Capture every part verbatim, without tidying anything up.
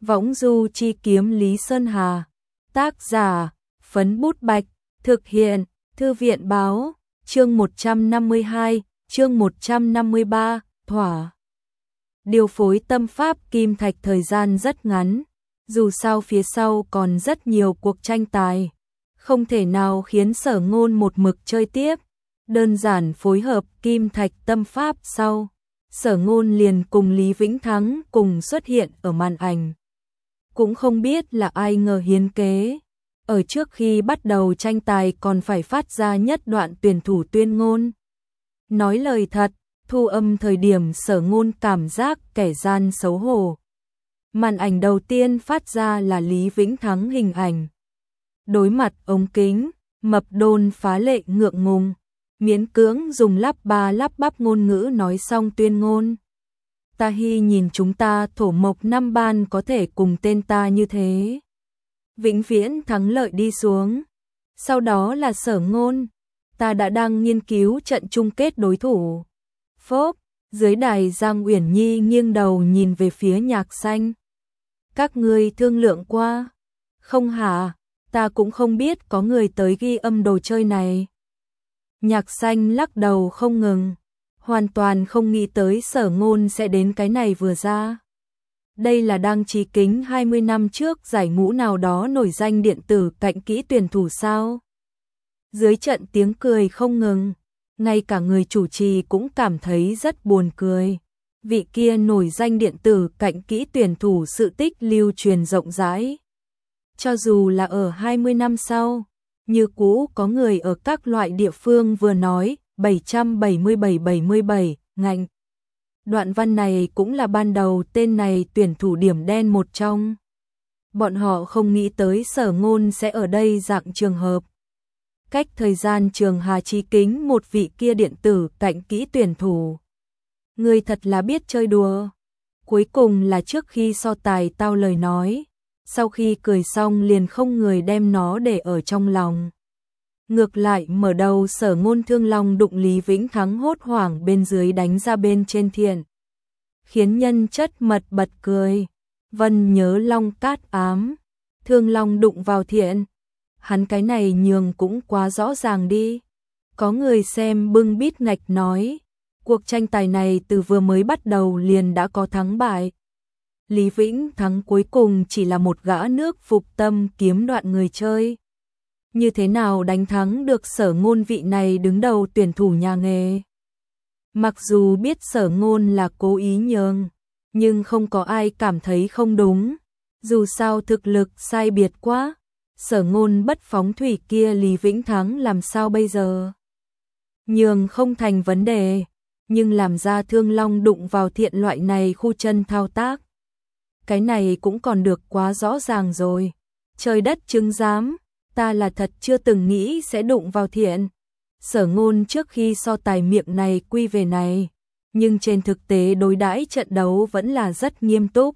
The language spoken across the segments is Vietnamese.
Võng du chi kiếm Lý Sơn Hà. Tác giả, Phấn Bút Bạch. Thực hiện, Thư viện báo. Chương một trăm năm mươi hai, chương một trăm năm mươi ba, thỏa. Điều phối tâm pháp kim thạch thời gian rất ngắn, dù sao phía sau còn rất nhiều cuộc tranh tài, không thể nào khiến Sở Ngôn một mực chơi tiếp. Đơn giản phối hợp kim thạch tâm pháp sau, Sở Ngôn liền cùng Lý Vĩnh Thắng cùng xuất hiện ở màn ảnh. Cũng không biết là ai ngờ hiến kế, ở trước khi bắt đầu tranh tài còn phải phát ra nhất đoạn tuyển thủ tuyên ngôn. Nói lời thật, thu âm thời điểm Sở Ngôn cảm giác kẻ gian xấu hổ. Màn ảnh đầu tiên phát ra là Lý Vĩnh Thắng hình ảnh. Đối mặt ống kính, mập đôn phá lệ ngượng ngùng, miễn cưỡng dùng lắp ba lắp bắp ngôn ngữ nói xong tuyên ngôn. Ta hy nhìn chúng ta thổ mộc năm ban có thể cùng tên ta như thế. Vĩnh viễn thắng lợi đi xuống. Sau đó là Sở Ngôn. Ta đã đang nghiên cứu trận chung kết đối thủ. Phốp, dưới đài Giang Uyển Nhi nghiêng đầu nhìn về phía Nhạc Xanh. Các ngươi thương lượng qua? Không hả, ta cũng không biết có người tới ghi âm đồ chơi này. Nhạc Xanh lắc đầu không ngừng, hoàn toàn không nghĩ tới Sở Ngôn sẽ đến cái này vừa ra. Đây là đang trí kính hai mươi năm trước giải ngũ nào đó nổi danh điện tử cạnh kỹ tuyển thủ sao? Dưới trận tiếng cười không ngừng, ngay cả người chủ trì cũng cảm thấy rất buồn cười. Vị kia nổi danh điện tử cạnh kỹ tuyển thủ sự tích lưu truyền rộng rãi. Cho dù là ở hai mươi năm sau, như cũ có người ở các loại địa phương vừa nói bảy trăm bảy mươi bảy bảy mươi bảy ngành. Đoạn văn này cũng là ban đầu tên này tuyển thủ điểm đen một trong. Bọn họ không nghĩ tới Sở Ngôn sẽ ở đây dạng trường hợp. Cách thời gian trường Hà trí kính một vị kia điện tử cạnh kỹ tuyển thủ. Người thật là biết chơi đùa. Cuối cùng là trước khi so tài tao lời nói, sau khi cười xong liền không người đem nó để ở trong lòng. Ngược lại mở đầu Sở Ngôn thương long đụng Lý Vĩnh Thắng hốt hoảng bên dưới đánh ra bên trên thiện, khiến nhân chất mật bật cười. Vân nhớ long cát ám, thương long đụng vào thiện. Hắn cái này nhường cũng quá rõ ràng đi. Có người xem bưng bít ngạch nói, cuộc tranh tài này từ vừa mới bắt đầu liền đã có thắng bại. Lý Vĩnh Thắng cuối cùng chỉ là một gã nước phục tâm kiếm đoạn người chơi. Như thế nào đánh thắng được Sở Ngôn vị này đứng đầu tuyển thủ nhà nghề? Mặc dù biết Sở Ngôn là cố ý nhường, nhưng không có ai cảm thấy không đúng. Dù sao thực lực sai biệt quá, Sở Ngôn bất phóng thủy kia Lý Vĩnh Thắng làm sao bây giờ? Nhường không thành vấn đề, nhưng làm ra thương long đụng vào thiện loại này khu chân thao tác. Cái này cũng còn được quá rõ ràng rồi. Trời đất chứng giám, ta là thật chưa từng nghĩ sẽ đụng vào thiện. Sở Ngôn trước khi so tài miệng này quy về này, nhưng trên thực tế đối đãi trận đấu vẫn là rất nghiêm túc.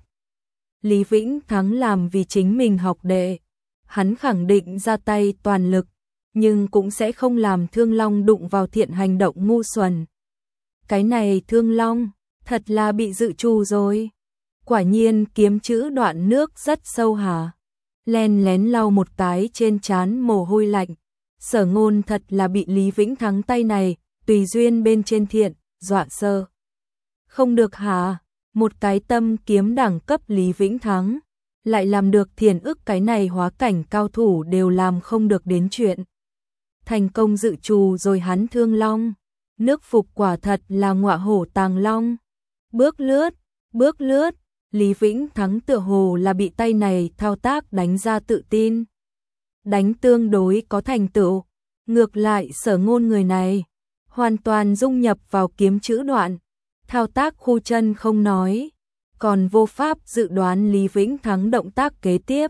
Lý Vĩnh Thắng làm vì chính mình học đệ, hắn khẳng định ra tay toàn lực, nhưng cũng sẽ không làm thương long đụng vào thiện hành động ngu xuẩn. Cái này thương long, thật là bị dự trù rồi. Quả nhiên kiếm chữ đoạn nước rất sâu hả? Len lén lau một cái trên trán mồ hôi lạnh. Sở Ngôn thật là bị Lý Vĩnh Thắng tay này, tùy duyên bên trên thiện, dọa sơ. Không được hả? Một cái tâm kiếm đẳng cấp Lý Vĩnh Thắng, lại làm được thiền ức cái này hóa cảnh cao thủ đều làm không được đến chuyện. Thành công dự trù rồi hắn thương long. Nước phục quả thật là ngọa hổ tàng long. Bước lướt, bước lướt, Lý Vĩnh Thắng tựa hồ là bị tay này thao tác đánh ra tự tin. Đánh tương đối có thành tựu. Ngược lại Sở Ngôn người này, hoàn toàn dung nhập vào kiếm chữ đoạn. Thao tác khu chân không nói, còn vô pháp dự đoán Lý Vĩnh Thắng động tác kế tiếp.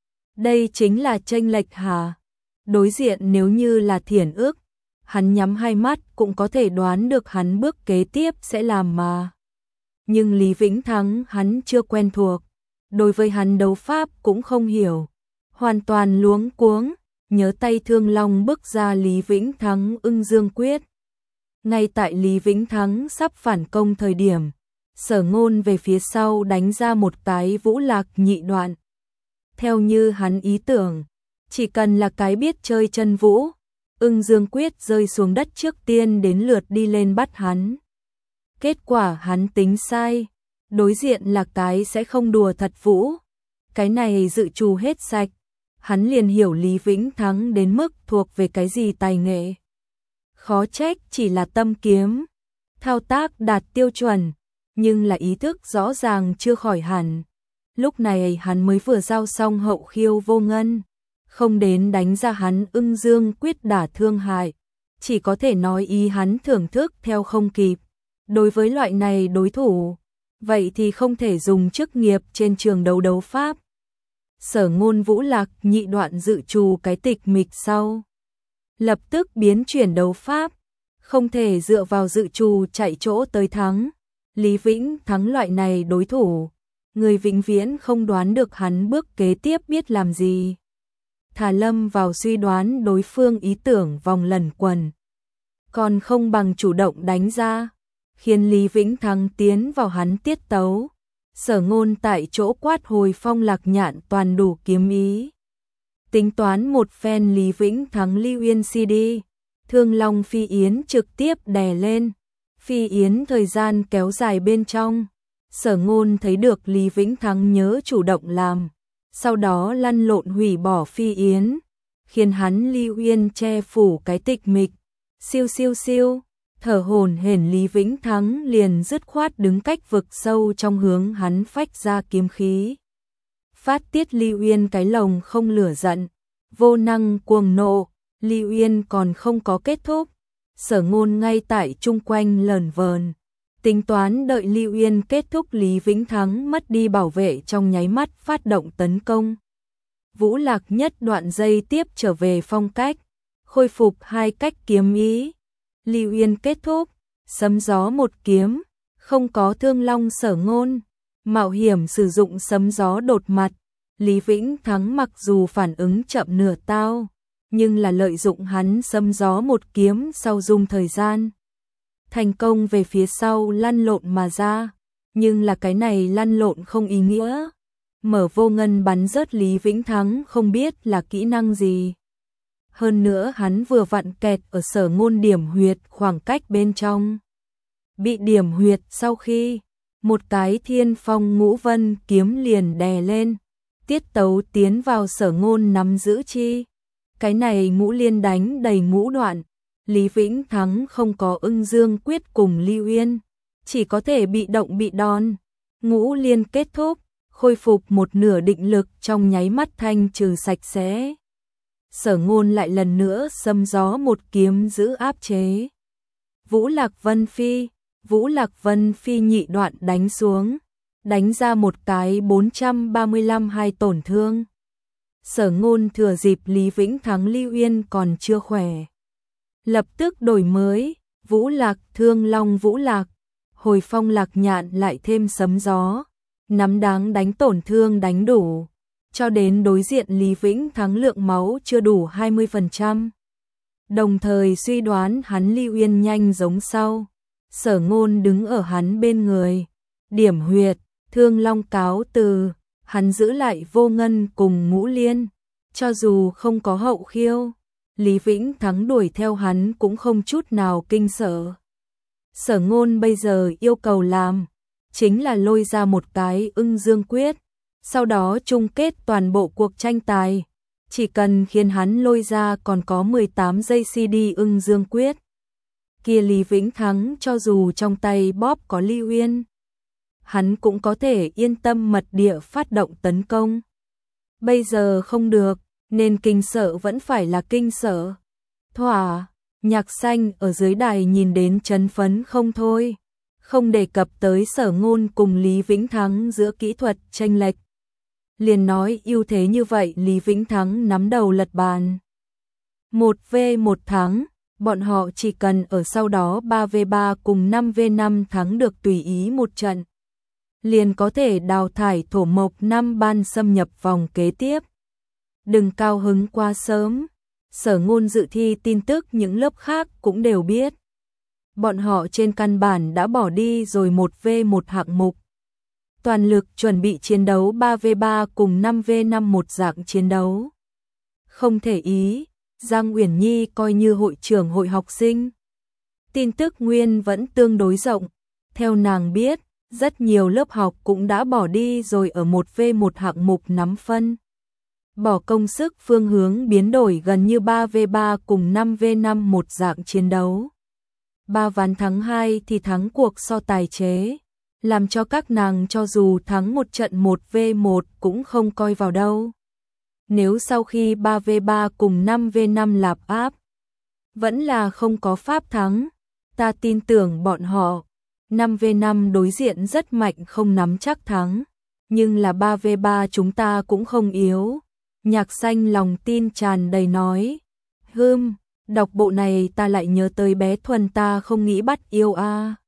Đây chính là chênh lệch hả? Đối diện nếu như là thiền ức, hắn nhắm hai mắt cũng có thể đoán được hắn bước kế tiếp sẽ làm mà. Nhưng Lý Vĩnh Thắng hắn chưa quen thuộc, đối với hắn đấu pháp cũng không hiểu, hoàn toàn luống cuống, nhớ tay thương long bức ra Lý Vĩnh Thắng ưng dương quyết. Ngay tại Lý Vĩnh Thắng sắp phản công thời điểm, Sở Ngôn về phía sau đánh ra một cái Vũ Lạc nhị đoạn. Theo như hắn ý tưởng, chỉ cần là cái biết chơi chân vũ, Ưng Dương Quyết rơi xuống đất trước tiên đến lượt đi lên bắt hắn. Kết quả hắn tính sai, đối diện là cái sẽ không đùa thật vũ. Cái này dự trù hết sạch, hắn liền hiểu Lý Vĩnh Thắng đến mức thuộc về cái gì tài nghệ. Khó trách chỉ là tâm kiếm, thao tác đạt tiêu chuẩn, nhưng là ý thức rõ ràng chưa khỏi hẳn. Lúc này hắn mới vừa giao xong hậu khiêu vô ngân, không đến đánh ra hắn Ưng Dương Quyết đả thương hại, chỉ có thể nói ý hắn thưởng thức theo không kịp. Đối với loại này đối thủ, vậy thì không thể dùng chức nghiệp trên trường đấu đấu pháp. Sở Ngôn Vũ Lạc nhị đoạn dự trù cái tịch mịch sau, lập tức biến chuyển đấu pháp, không thể dựa vào dự trù chạy chỗ tới thắng. Lý Vĩnh Thắng loại này đối thủ, người vĩnh viễn không đoán được hắn bước kế tiếp biết làm gì. Thả lâm vào suy đoán đối phương ý tưởng vòng lẩn quẩn, còn không bằng chủ động đánh ra, khiến Lý Vĩnh Thắng tiến vào hắn tiết tấu. Sở Ngôn tại chỗ quát hồi phong Lạc Nhạn toàn đủ kiếm ý. Tính toán một phen Lý Vĩnh Thắng Lưu Uyên xê đê, Thương Long Phi Yến trực tiếp đè lên. Phi Yến thời gian kéo dài bên trong, Sở Ngôn thấy được Lý Vĩnh Thắng nhớ chủ động làm, sau đó lăn lộn hủy bỏ Phi Yến, khiến hắn Lưu Uyên che phủ cái tịch mịch. Siêu siêu siêu, thở hổn hển Lý Vĩnh Thắng liền dứt khoát đứng cách vực sâu trong hướng hắn phách ra kiếm khí. Phát tiết Lưu Uyên cái lồng không lửa giận, vô năng cuồng nộ. Lưu Uyên còn không có kết thúc, Sở Ngôn ngay tại chung quanh lờn vờn, tính toán đợi Lưu Uyên kết thúc Lý Vĩnh Thắng mất đi bảo vệ trong nháy mắt phát động tấn công. Vũ Lạc nhất đoạn dây tiếp trở về phong cách, khôi phục hai cách kiếm ý. Lưu Uyên kết thúc, sấm gió một kiếm, không có Thương Long Sở Ngôn, mạo hiểm sử dụng sấm gió đột mặt. Lý Vĩnh Thắng mặc dù phản ứng chậm nửa tao, nhưng là lợi dụng hắn sấm gió một kiếm sau dùng thời gian, thành công về phía sau lăn lộn mà ra, nhưng là cái này lăn lộn không ý nghĩa. Mở vô ngân bắn rớt Lý Vĩnh Thắng không biết là kỹ năng gì. Hơn nữa hắn vừa vặn kẹt ở Sở Ngôn điểm huyệt khoảng cách bên trong. Bị điểm huyệt sau khi, một cái Thiên Phong Ngũ Vân kiếm liền đè lên, tiết tấu tiến vào Sở Ngôn nắm giữ chi. Cái này ngũ liên đánh đầy ngũ đoạn, Lý Vĩnh Thắng không có Ưng Dương Quyết cùng Lưu Uyên, chỉ có thể bị động bị đòn. Ngũ liên kết thúc, khôi phục một nửa định lực trong nháy mắt thanh trừ sạch sẽ. Sở Ngôn lại lần nữa sấm gió một kiếm giữ áp chế. Vũ Lạc Vân Phi, Vũ Lạc Vân Phi nhị đoạn đánh xuống, đánh ra một cái bốn trăm ba mươi lăm hai tổn thương. Sở Ngôn thừa dịp Lý Vĩnh Thắng Lưu Uyên còn chưa khỏe, lập tức đổi mới, Vũ Lạc Thương Long Vũ Lạc, hồi phong Lạc Nhạn lại thêm sấm gió, nắm đáng đánh tổn thương đánh đủ, cho đến đối diện Lý Vĩnh Thắng lượng máu chưa đủ hai mươi phần trăm. Đồng thời suy đoán hắn Lưu Uyên nhanh giống sau, Sở Ngôn đứng ở hắn bên người, điểm huyệt, Thương Long cáo từ. Hắn giữ lại vô ngân cùng ngũ liên, cho dù không có hậu khiêu, Lý Vĩnh Thắng đuổi theo hắn cũng không chút nào kinh sợ. Sở Ngôn bây giờ yêu cầu làm, chính là lôi ra một cái Ưng Dương Quyết, sau đó chung kết toàn bộ cuộc tranh tài. Chỉ cần khiến hắn lôi ra còn có mười tám giây xê đê Ưng Dương Quyết. Kia Lý Vĩnh Thắng cho dù trong tay bóp có Lưu Uyên, hắn cũng có thể yên tâm mật địa phát động tấn công. Bây giờ không được, nên kinh sợ vẫn phải là kinh sợ. Thỏa, Nhạc Xanh ở dưới đài nhìn đến chấn phấn không thôi, không đề cập tới Sở Ngôn cùng Lý Vĩnh Thắng giữa kỹ thuật chênh lệch. Liền nói ưu thế như vậy Lý Vĩnh Thắng nắm đầu lật bàn. một vs một thắng, bọn họ chỉ cần ở sau đó ba vs ba cùng năm vs năm thắng được tùy ý một trận, liền có thể đào thải thổ mộc năm ban xâm nhập vòng kế tiếp. Đừng cao hứng quá sớm, Sở Ngôn dự thi tin tức những lớp khác cũng đều biết. bọn họ trên căn bản đã bỏ đi rồi một vs một hạng mục. Toàn lực chuẩn bị chiến đấu ba vs ba cùng năm vs năm một dạng chiến đấu. Không thể ý, Giang Uyển Nhi coi như hội trưởng hội học sinh. Tin tức nguyên vẫn tương đối rộng, theo nàng biết, rất nhiều lớp học cũng đã bỏ đi rồi ở một vs một hạng mục nắm phân. Bỏ công sức phương hướng biến đổi gần như ba vs ba cùng năm vs năm một dạng chiến đấu. Ba ván thắng hai thì thắng cuộc so tài chế, làm cho các nàng cho dù thắng một trận một vs một cũng không coi vào đâu. Nếu sau khi ba vs ba cùng năm vs năm lạp áp, vẫn là không có pháp thắng, ta tin tưởng bọn họ. năm vs năm đối diện rất mạnh không nắm chắc thắng, nhưng là ba vs ba chúng ta cũng không yếu. Nhạc Xanh lòng tin tràn đầy nói. Hừm, đọc bộ này ta lại nhớ tới bé Thuần ta không nghĩ bắt yêu a. À.